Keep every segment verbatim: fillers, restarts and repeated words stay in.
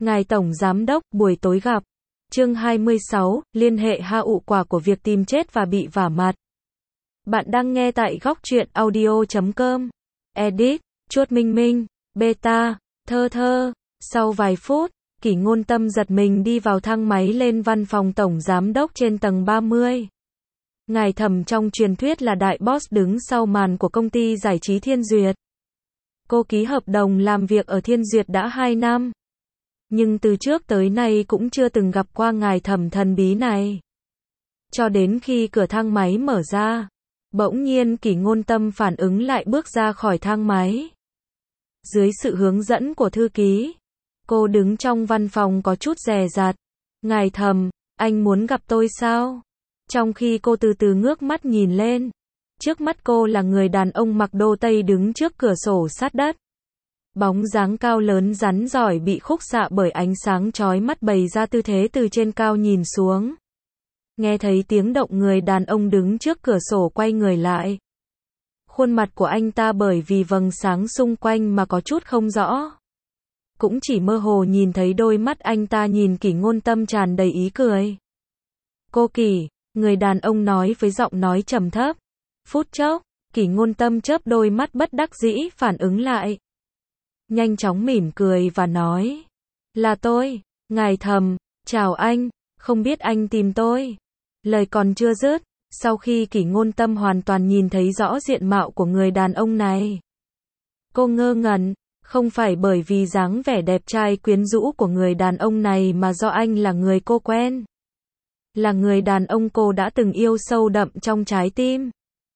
Ngài Tổng Giám Đốc, buổi tối gặp. Chương hai mươi sáu, liên hệ hậu quả của việc tìm chết và bị vả mặt. Bạn đang nghe tại góc truyện audio chấm com. Edit, chuột minh minh, beta, thơ thơ. Sau vài phút, Kỷ Ngôn Tâm giật mình đi vào thang máy lên văn phòng Tổng Giám Đốc trên tầng ba mươi. Ngài Thẩm trong truyền thuyết là đại boss đứng sau màn của công ty giải trí Thiên Duyệt. Cô ký hợp đồng làm việc ở Thiên Duyệt đã hai năm. Nhưng từ trước tới nay cũng chưa từng gặp qua ngài Thẩm thần bí này. Cho đến khi cửa thang máy mở ra, bỗng nhiên Kỷ Ngôn Tâm phản ứng lại bước ra khỏi thang máy. Dưới sự hướng dẫn của thư ký, cô đứng trong văn phòng có chút dè dặt. Ngài Thẩm, anh muốn gặp tôi sao? Trong khi cô từ từ ngước mắt nhìn lên, trước mắt cô là người đàn ông mặc đô tây đứng trước cửa sổ sát đất. Bóng dáng cao lớn rắn giỏi bị khúc xạ bởi ánh sáng chói mắt bày ra tư thế từ trên cao nhìn xuống. Nghe thấy tiếng động, người đàn ông đứng trước cửa sổ quay người lại. Khuôn mặt của anh ta bởi vì vầng sáng xung quanh mà có chút không rõ. Cũng chỉ mơ hồ nhìn thấy đôi mắt anh ta nhìn Kỷ Ngôn Tâm tràn đầy ý cười. Cô Kỷ, người đàn ông nói với giọng nói trầm thấp. Phút chốc, Kỷ Ngôn Tâm chớp đôi mắt bất đắc dĩ phản ứng lại. Nhanh chóng mỉm cười và nói. Là tôi, ngài Thẩm, chào anh, không biết anh tìm tôi. Lời còn chưa dứt, sau khi Kỷ Ngôn Tâm hoàn toàn nhìn thấy rõ diện mạo của người đàn ông này, cô ngơ ngẩn, không phải bởi vì dáng vẻ đẹp trai quyến rũ của người đàn ông này mà do anh là người cô quen. Là người đàn ông cô đã từng yêu sâu đậm trong trái tim.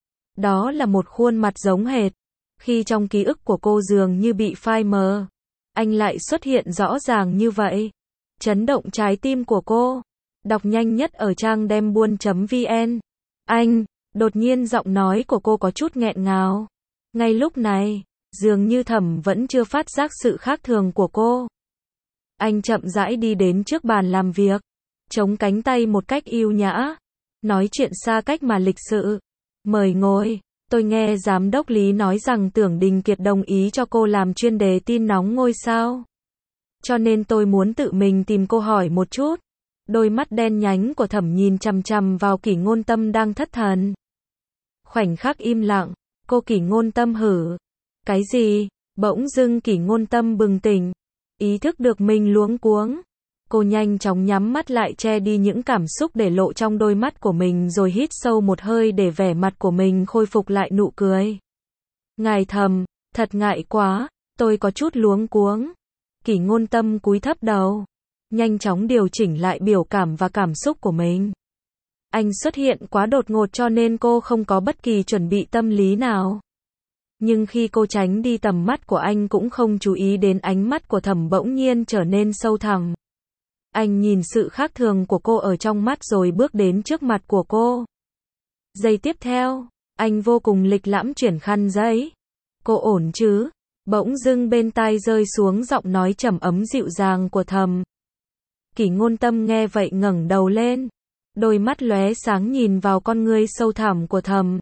Đó là một khuôn mặt giống hệt. Khi trong ký ức của cô dường như bị phai mờ, anh lại xuất hiện rõ ràng như vậy. Chấn động trái tim của cô. Đọc nhanh nhất ở trang dembuôn chấm vn. Anh, đột nhiên giọng nói của cô có chút nghẹn ngào. Ngay lúc này, dường như Thẩm vẫn chưa phát giác sự khác thường của cô. Anh chậm rãi đi đến trước bàn làm việc, chống cánh tay một cách yêu nhã, nói chuyện xa cách mà lịch sự. Mời ngồi. Tôi nghe Giám đốc Lý nói rằng Tưởng Đình Kiệt đồng ý cho cô làm chuyên đề tin nóng ngôi sao. Cho nên tôi muốn tự mình tìm cô hỏi một chút. Đôi mắt đen nhánh của Thẩm nhìn chằm chằm vào Kỷ Ngôn Tâm đang thất thần. Khoảnh khắc im lặng, cô Kỷ Ngôn Tâm hử. Cái gì? Bỗng dưng Kỷ Ngôn Tâm bừng tỉnh, ý thức được mình luống cuống. Cô nhanh chóng nhắm mắt lại che đi những cảm xúc để lộ trong đôi mắt của mình rồi hít sâu một hơi để vẻ mặt của mình khôi phục lại nụ cười. Ngài Thẩm, thật ngại quá, tôi có chút luống cuống. Kỷ Ngôn Tâm cúi thấp đầu, nhanh chóng điều chỉnh lại biểu cảm và cảm xúc của mình. Anh xuất hiện quá đột ngột cho nên cô không có bất kỳ chuẩn bị tâm lý nào. Nhưng khi cô tránh đi tầm mắt của anh cũng không chú ý đến ánh mắt của Thẩm bỗng nhiên trở nên sâu thẳm. Anh nhìn sự khác thường của cô ở trong mắt rồi bước đến trước mặt của cô. Giây tiếp theo, anh vô cùng lịch lãm chuyển khăn giấy. Cô ổn chứ? Bỗng dưng bên tai rơi xuống giọng nói trầm ấm dịu dàng của Thẩm. Kỷ Ngôn Tâm nghe vậy ngẩng đầu lên, đôi mắt lóe sáng nhìn vào con ngươi sâu thẳm của Thẩm.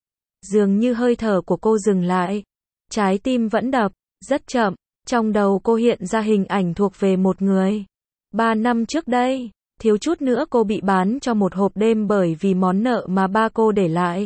Dường như hơi thở của cô dừng lại, trái tim vẫn đập rất chậm, trong đầu cô hiện ra hình ảnh thuộc về một người. Ba năm trước đây, thiếu chút nữa cô bị bán cho một hộp đêm bởi vì món nợ mà ba cô để lại.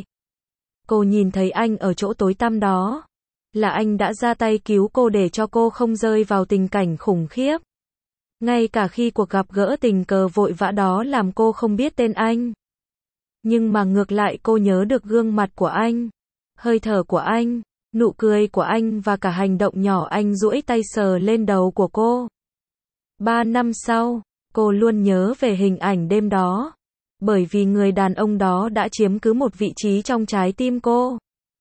Cô nhìn thấy anh ở chỗ tối tăm đó. Là anh đã ra tay cứu cô để cho cô không rơi vào tình cảnh khủng khiếp. Ngay cả khi cuộc gặp gỡ tình cờ vội vã đó làm cô không biết tên anh. Nhưng mà ngược lại cô nhớ được gương mặt của anh, hơi thở của anh, nụ cười của anh và cả hành động nhỏ anh duỗi tay sờ lên đầu của cô. Ba năm sau, cô luôn nhớ về hình ảnh đêm đó. Bởi vì người đàn ông đó đã chiếm cứ một vị trí trong trái tim cô.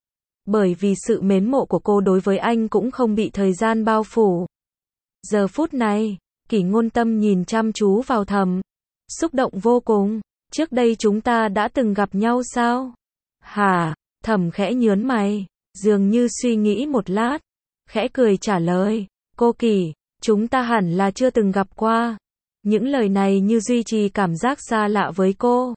Bởi vì sự mến mộ của cô đối với anh cũng không bị thời gian bao phủ. Giờ phút này, Kỷ Ngôn Tâm nhìn chăm chú vào Thẩm, xúc động vô cùng. Trước đây chúng ta đã từng gặp nhau sao? Hả? Thẩm khẽ nhớn mày, dường như suy nghĩ một lát, khẽ cười trả lời. Cô Kỷ, chúng ta hẳn là chưa từng gặp qua. Những lời này như duy trì cảm giác xa lạ với cô.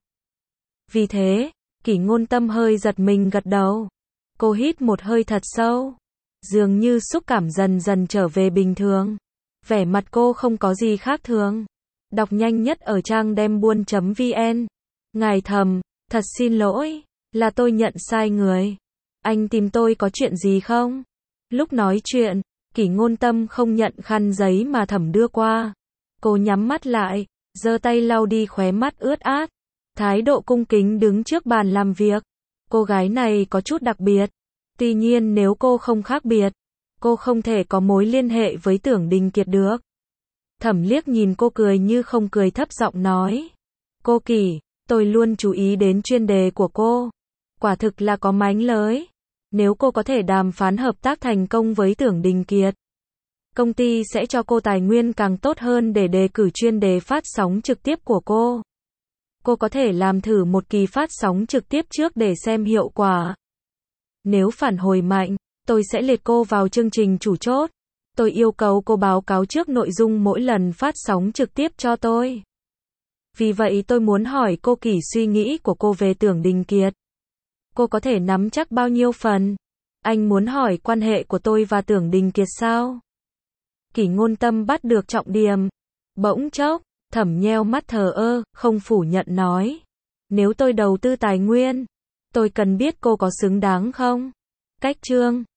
Vì thế, Kỷ Ngôn Tâm hơi giật mình gật đầu. Cô hít một hơi thật sâu, dường như xúc cảm dần dần trở về bình thường. Vẻ mặt cô không có gì khác thường. Đọc nhanh nhất ở trang đem buôn chấm vn. Ngài thầm, thật xin lỗi, là tôi nhận sai người. Anh tìm tôi có chuyện gì không? Lúc nói chuyện, Kỷ Ngôn Tâm không nhận khăn giấy mà Thẩm đưa qua. Cô nhắm mắt lại, giơ tay lau đi khóe mắt ướt át. Thái độ cung kính đứng trước bàn làm việc. Cô gái này có chút đặc biệt. Tuy nhiên nếu cô không khác biệt, cô không thể có mối liên hệ với Tưởng Đình Kiệt được. Thẩm liếc nhìn cô cười như không cười, thấp giọng nói. Cô Kỷ, tôi luôn chú ý đến chuyên đề của cô. Quả thực là có mánh lới. Nếu cô có thể đàm phán hợp tác thành công với Tưởng Đình Kiệt, công ty sẽ cho cô tài nguyên càng tốt hơn để đề cử chuyên đề phát sóng trực tiếp của cô. Cô có thể làm thử một kỳ phát sóng trực tiếp trước để xem hiệu quả. Nếu phản hồi mạnh, tôi sẽ liệt cô vào chương trình chủ chốt. Tôi yêu cầu cô báo cáo trước nội dung mỗi lần phát sóng trực tiếp cho tôi. Vì vậy tôi muốn hỏi cô Kỷ suy nghĩ của cô về Tưởng Đình Kiệt. Cô có thể nắm chắc bao nhiêu phần? Anh muốn hỏi quan hệ của tôi và Tưởng Đình Kiệt sao? Kỷ Ngôn Tâm bắt được trọng điểm. Bỗng chốc, Thẩm nheo mắt thờ ơ, không phủ nhận nói. Nếu tôi đầu tư tài nguyên, tôi cần biết cô có xứng đáng không? Cách chương